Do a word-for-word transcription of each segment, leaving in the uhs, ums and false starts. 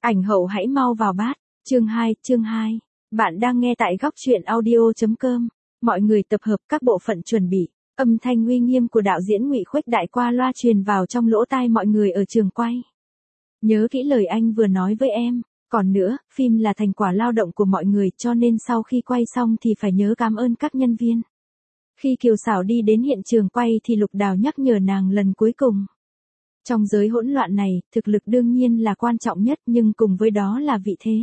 Ảnh hậu hãy mau vào bát. Chương hai, chương hai. Bạn đang nghe tại góc truyện audio.com. Mọi người tập hợp các bộ phận chuẩn bị. Âm thanh uy nghiêm của đạo diễn Ngụy Khuếch Đại qua loa truyền vào trong lỗ tai mọi người ở trường quay. Nhớ kỹ lời anh vừa nói với em. Còn nữa, phim là thành quả lao động của mọi người cho nên sau khi quay xong thì phải nhớ cảm ơn các nhân viên. Khi Kiều Xảo đi đến hiện trường quay thì Lục Đào nhắc nhở nàng lần cuối cùng. Trong giới hỗn loạn này, thực lực đương nhiên là quan trọng nhất nhưng cùng với đó là vị thế.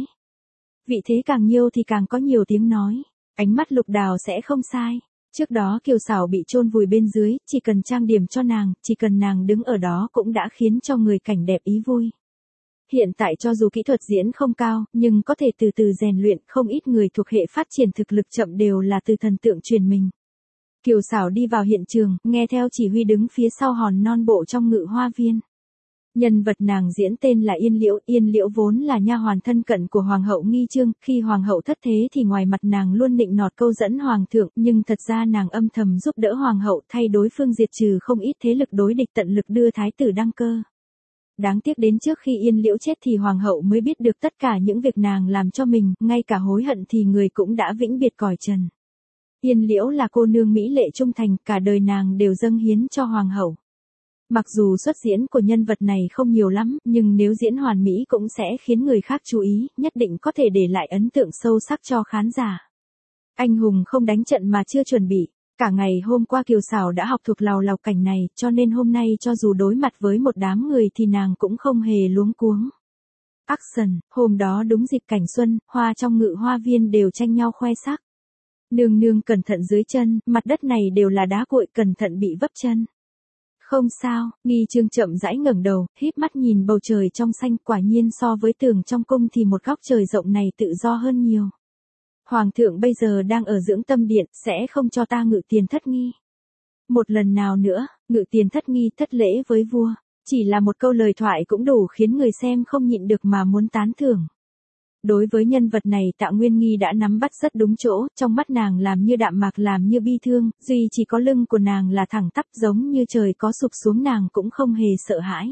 Vị thế càng nhiều thì càng có nhiều tiếng nói. Ánh mắt Lục Đào sẽ không sai. Trước đó Kiều Xảo bị chôn vùi bên dưới, chỉ cần trang điểm cho nàng, chỉ cần nàng đứng ở đó cũng đã khiến cho người cảnh đẹp ý vui. Hiện tại cho dù kỹ thuật diễn không cao, nhưng có thể từ từ rèn luyện, không ít người thuộc hệ phát triển thực lực chậm đều là từ thần tượng truyền mình. Kiều Xảo đi vào hiện trường, nghe theo chỉ huy đứng phía sau hòn non bộ trong Ngự Hoa Viên. Nhân vật nàng diễn tên là Yên Liễu, Yên Liễu vốn là nha hoàn thân cận của Hoàng hậu Nghi Chương, khi Hoàng hậu thất thế thì ngoài mặt nàng luôn nịnh nọt câu dẫn Hoàng thượng, nhưng thật ra nàng âm thầm giúp đỡ Hoàng hậu thay đối phương diệt trừ không ít thế lực đối địch tận lực đưa thái tử đăng cơ. Đáng tiếc đến trước khi Yên Liễu chết thì Hoàng hậu mới biết được tất cả những việc nàng làm cho mình, ngay cả hối hận thì người cũng đã vĩnh biệt cõi trần. Yên Liễu là cô nương mỹ lệ trung thành, cả đời nàng đều dâng hiến cho Hoàng hậu. Mặc dù xuất diễn của nhân vật này không nhiều lắm, nhưng nếu diễn hoàn mỹ cũng sẽ khiến người khác chú ý, nhất định có thể để lại ấn tượng sâu sắc cho khán giả. Anh hùng không đánh trận mà chưa chuẩn bị. Cả ngày hôm qua Kiều Xảo đã học thuộc lào lào cảnh này, cho nên hôm nay cho dù đối mặt với một đám người thì nàng cũng không hề luống cuống. Action, hôm đó đúng dịp cảnh xuân, hoa trong Ngự Hoa Viên đều tranh nhau khoe sắc. Nương nương cẩn thận dưới chân, mặt đất này đều là đá cuội, cẩn thận bị vấp chân. Không sao, Nghi Chương chậm rãi ngẩng đầu, híp mắt nhìn bầu trời trong xanh, quả nhiên so với tường trong cung thì một góc trời rộng này tự do hơn nhiều. Hoàng thượng bây giờ đang ở dưỡng tâm điện, sẽ không cho ta ngự tiền thất nghi. Một lần nào nữa, ngự tiền thất nghi thất lễ với vua, chỉ là một câu lời thoại cũng đủ khiến người xem không nhịn được mà muốn tán thưởng. Đối với nhân vật này Tạ Nguyên Nghi đã nắm bắt rất đúng chỗ, trong mắt nàng làm như đạm mạc, làm như bi thương, duy chỉ có lưng của nàng là thẳng tắp giống như trời có sụp xuống nàng cũng không hề sợ hãi.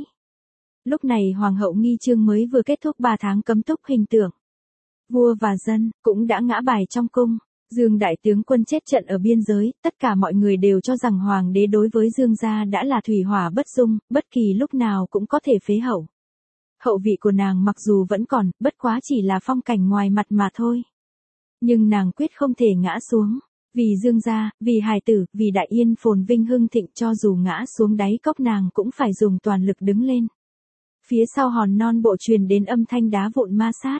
Lúc này Hoàng hậu Nghi Chương mới vừa kết thúc ba tháng cấm túc hình tượng. Vua và dân cũng đã ngã bài trong cung. Dương đại tướng quân chết trận ở biên giới, tất cả mọi người đều cho rằng hoàng đế đối với Dương gia đã là thủy hỏa bất dung, bất kỳ lúc nào cũng có thể phế hậu. Hậu vị của nàng mặc dù vẫn còn, bất quá chỉ là phong cảnh ngoài mặt mà thôi. Nhưng nàng quyết không thể ngã xuống. Vì Dương gia, vì hài tử, vì đại yên phồn vinh hưng thịnh, cho dù ngã xuống đáy cốc nàng cũng phải dùng toàn lực đứng lên. Phía sau hòn non bộ truyền đến âm thanh đá vụn ma sát.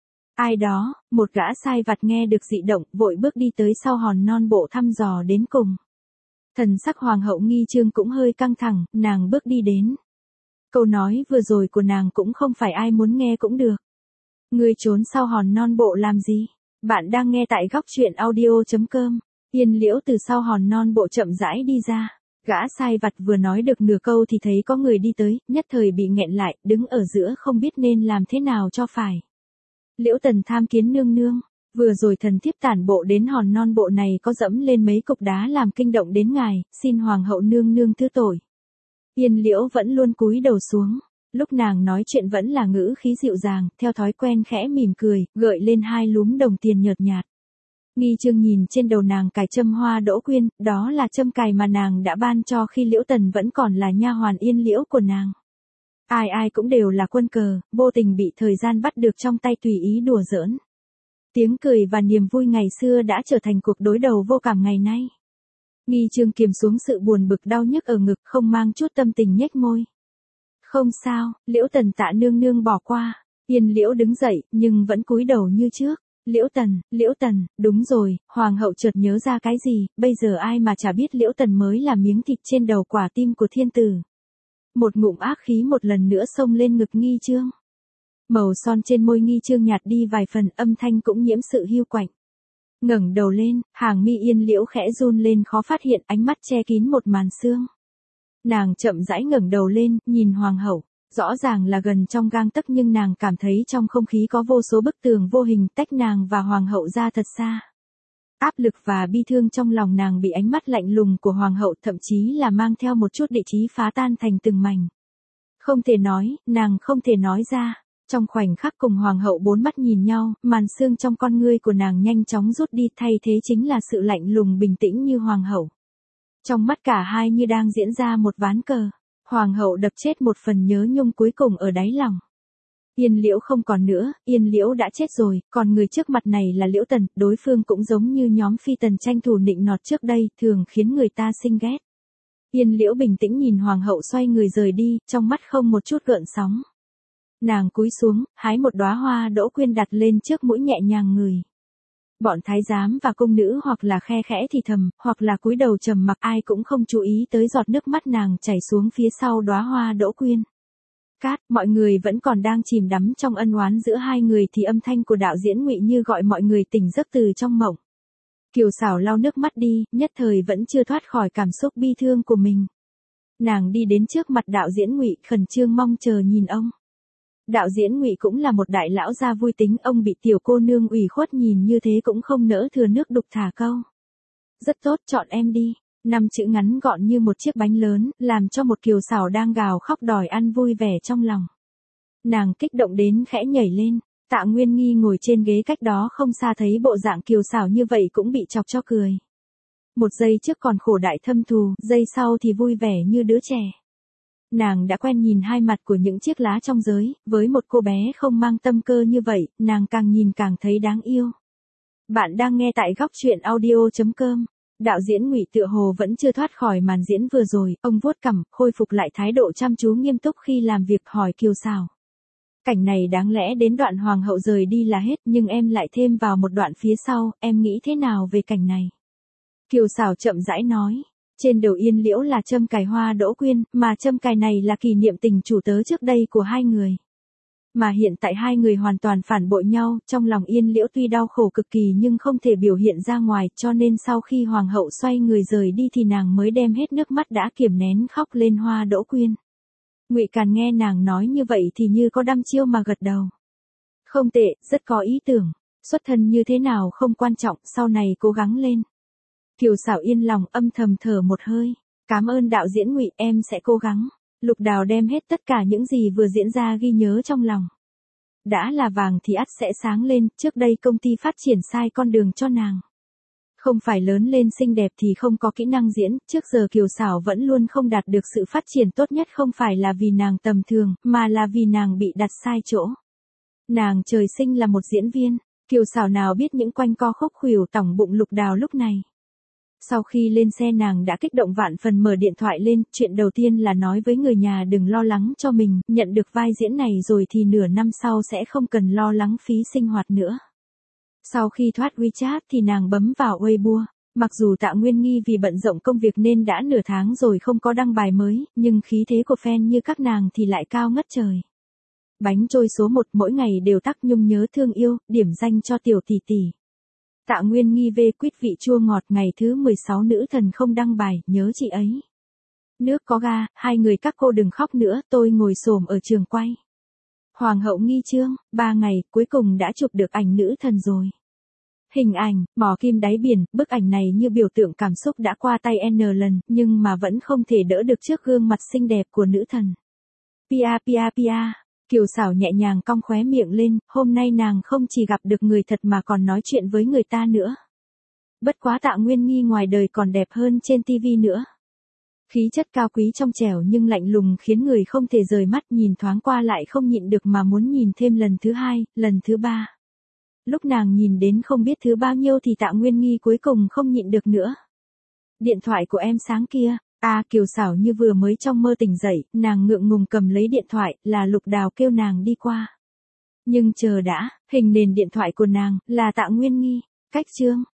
Ai đó, một gã sai vặt nghe được dị động, vội bước đi tới sau hòn non bộ thăm dò đến cùng. Thần sắc Hoàng hậu Nghi Chương cũng hơi căng thẳng, nàng bước đi đến. Câu nói vừa rồi của nàng cũng không phải ai muốn nghe cũng được. Ngươi trốn sau hòn non bộ làm gì? Bạn đang nghe tại góc truyện audio.com. Yên Liễu từ sau hòn non bộ chậm rãi đi ra. Gã sai vặt vừa nói được nửa câu thì thấy có người đi tới, nhất thời bị nghẹn lại, đứng ở giữa không biết nên làm thế nào cho phải. Liễu Tần tham kiến nương nương, vừa rồi thần thiếp tản bộ đến hòn non bộ này có dẫm lên mấy cục đá làm kinh động đến ngài, xin hoàng hậu nương nương thứ tội. Yên Liễu vẫn luôn cúi đầu xuống, lúc nàng nói chuyện vẫn là ngữ khí dịu dàng, theo thói quen khẽ mỉm cười, gợi lên hai lúm đồng tiền nhợt nhạt. Nghi Chương nhìn trên đầu nàng cài châm hoa đỗ quyên, đó là châm cài mà nàng đã ban cho khi Liễu Tần vẫn còn là nha hoàn Yên Liễu của nàng. Ai ai cũng đều là quân cờ, vô tình bị thời gian bắt được trong tay tùy ý đùa giỡn. Tiếng cười và niềm vui ngày xưa đã trở thành cuộc đối đầu vô cảm ngày nay. Nghi Chương kiềm xuống sự buồn bực đau nhức ở ngực, không mang chút tâm tình nhếch môi. Không sao, Liễu Tần tạ nương nương bỏ qua. Yên Liễu đứng dậy, nhưng vẫn cúi đầu như trước. Liễu Tần, Liễu Tần, đúng rồi, hoàng hậu chợt nhớ ra cái gì, bây giờ ai mà chả biết Liễu Tần mới là miếng thịt trên đầu quả tim của thiên tử. Một ngụm ác khí một lần nữa xông lên ngực Nghi Chương. Màu son trên môi Nghi Chương nhạt đi vài phần, âm thanh cũng nhiễm sự hiu quạnh. Ngẩng đầu lên, hàng mi Yên Liễu khẽ run lên khó phát hiện, ánh mắt che kín một màn sương. Nàng chậm rãi ngẩng đầu lên, nhìn hoàng hậu, rõ ràng là gần trong gang tấc nhưng nàng cảm thấy trong không khí có vô số bức tường vô hình tách nàng và hoàng hậu ra thật xa. Áp lực và bi thương trong lòng nàng bị ánh mắt lạnh lùng của hoàng hậu thậm chí là mang theo một chút địa chí phá tan thành từng mảnh. Không thể nói, nàng không thể nói ra. Trong khoảnh khắc cùng hoàng hậu bốn mắt nhìn nhau, màn sương trong con ngươi của nàng nhanh chóng rút đi, thay thế chính là sự lạnh lùng bình tĩnh như hoàng hậu. Trong mắt cả hai như đang diễn ra một ván cờ, hoàng hậu đập chết một phần nhớ nhung cuối cùng ở đáy lòng. Yên Liễu không còn nữa, Yên Liễu đã chết rồi, còn người trước mặt này là Liễu Tần, đối phương cũng giống như nhóm phi tần tranh thủ nịnh nọt trước đây, thường khiến người ta sinh ghét. Yên Liễu bình tĩnh nhìn hoàng hậu xoay người rời đi, trong mắt không một chút gợn sóng. Nàng cúi xuống, hái một đóa hoa đỗ quyên đặt lên trước mũi nhẹ nhàng ngửi. Bọn thái giám và cung nữ hoặc là khe khẽ thì thầm, hoặc là cúi đầu trầm mặc, ai cũng không chú ý tới giọt nước mắt nàng chảy xuống phía sau đóa hoa đỗ quyên. Cát, mọi người vẫn còn đang chìm đắm trong ân oán giữa hai người thì âm thanh của đạo diễn Ngụy Như gọi mọi người tỉnh giấc từ trong mộng. Kiều Sảo lau nước mắt đi, nhất thời vẫn chưa thoát khỏi cảm xúc bi thương của mình. Nàng đi đến trước mặt đạo diễn Ngụy, khẩn trương mong chờ nhìn ông. Đạo diễn Ngụy cũng là một đại lão gia vui tính, ông bị tiểu cô nương ủy khuất nhìn như thế cũng không nỡ thừa nước đục thả câu. Rất tốt, chọn em đi. Năm chữ ngắn gọn như một chiếc bánh lớn, làm cho một Kiều Sảo đang gào khóc đòi ăn vui vẻ trong lòng. Nàng kích động đến khẽ nhảy lên, Tạ Nguyên Nghi ngồi trên ghế cách đó không xa thấy bộ dạng Kiều Sảo như vậy cũng bị chọc cho cười. Một giây trước còn khổ đại thâm thù, giây sau thì vui vẻ như đứa trẻ. Nàng đã quen nhìn hai mặt của những chiếc lá trong giới, với một cô bé không mang tâm cơ như vậy, nàng càng nhìn càng thấy đáng yêu. Bạn đang nghe tại góc truyện audio chấm com. Đạo diễn Ngụy tựa hồ vẫn chưa thoát khỏi màn diễn vừa rồi, ông vuốt cằm, khôi phục lại thái độ chăm chú nghiêm túc khi làm việc, hỏi Kiều Sảo. Cảnh này đáng lẽ đến đoạn hoàng hậu rời đi là hết, nhưng em lại thêm vào một đoạn phía sau, em nghĩ thế nào về cảnh này? Kiều Sảo chậm rãi nói, trên đầu Yên Liễu là châm cài hoa đỗ quyên, mà châm cài này là kỷ niệm tình chủ tớ trước đây của hai người. Mà hiện tại hai người hoàn toàn phản bội nhau, trong lòng Yên Liễu tuy đau khổ cực kỳ nhưng không thể biểu hiện ra ngoài, cho nên sau khi hoàng hậu xoay người rời đi thì nàng mới đem hết nước mắt đã kiềm nén khóc lên hoa đỗ quyên. Ngụy Càn nghe nàng nói như vậy thì như có đăm chiêu mà gật đầu. Không tệ, rất có ý tưởng, xuất thân như thế nào không quan trọng, sau này cố gắng lên. Kiều Sảo yên lòng âm thầm thở một hơi, cảm ơn đạo diễn Ngụy, em sẽ cố gắng. Lục Đào đem hết tất cả những gì vừa diễn ra ghi nhớ trong lòng. Đã là vàng thì ắt sẽ sáng lên, trước đây công ty phát triển sai con đường cho nàng. Không phải lớn lên xinh đẹp thì không có kỹ năng diễn, trước giờ Kiều Sảo vẫn luôn không đạt được sự phát triển tốt nhất, không phải là vì nàng tầm thường, mà là vì nàng bị đặt sai chỗ. Nàng trời sinh là một diễn viên, Kiều Sảo nào biết những quanh co khúc khuỷu tỏng bụng Lục Đào lúc này. Sau khi lên xe nàng đã kích động vạn phần mở điện thoại lên, chuyện đầu tiên là nói với người nhà đừng lo lắng cho mình, nhận được vai diễn này rồi thì nửa năm sau sẽ không cần lo lắng phí sinh hoạt nữa. Sau khi thoát WeChat thì nàng bấm vào Weibo, mặc dù Tạ Nguyên Nghi vì bận rộn công việc nên đã nửa tháng rồi không có đăng bài mới, nhưng khí thế của fan như các nàng thì lại cao ngất trời. Bánh trôi số một mỗi ngày đều tắc nhung nhớ thương yêu, điểm danh cho tiểu tỷ tỷ. Tạ Nguyên Nghi về quýt vị chua ngọt, ngày thứ mười sáu nữ thần không đăng bài, nhớ chị ấy. Nước có ga, hai người các cô đừng khóc nữa, tôi ngồi xổm ở trường quay. Hoàng hậu nghi trương, ba ngày, cuối cùng đã chụp được ảnh nữ thần rồi. Hình ảnh, mỏ kim đáy biển, bức ảnh này như biểu tượng cảm xúc đã qua tay N lần, nhưng mà vẫn không thể đỡ được trước gương mặt xinh đẹp của nữ thần. Pia pia pia. Kiều Sảo nhẹ nhàng cong khóe miệng lên, hôm nay nàng không chỉ gặp được người thật mà còn nói chuyện với người ta nữa. Bất quá Tạ Nguyên Nghi ngoài đời còn đẹp hơn trên tivi nữa. Khí chất cao quý trong trẻo nhưng lạnh lùng khiến người không thể rời mắt, nhìn thoáng qua lại không nhịn được mà muốn nhìn thêm lần thứ hai, lần thứ ba. Lúc nàng nhìn đến không biết thứ bao nhiêu thì Tạ Nguyên Nghi cuối cùng không nhịn được nữa. Điện thoại của em sáng kia. À, Kiều Sảo như vừa mới trong mơ tỉnh dậy, nàng ngượng ngùng cầm lấy điện thoại, là Lục Đào kêu nàng đi qua. Nhưng chờ đã, hình nền điện thoại của nàng, là Tạ Nguyên Nghi. Cách chương,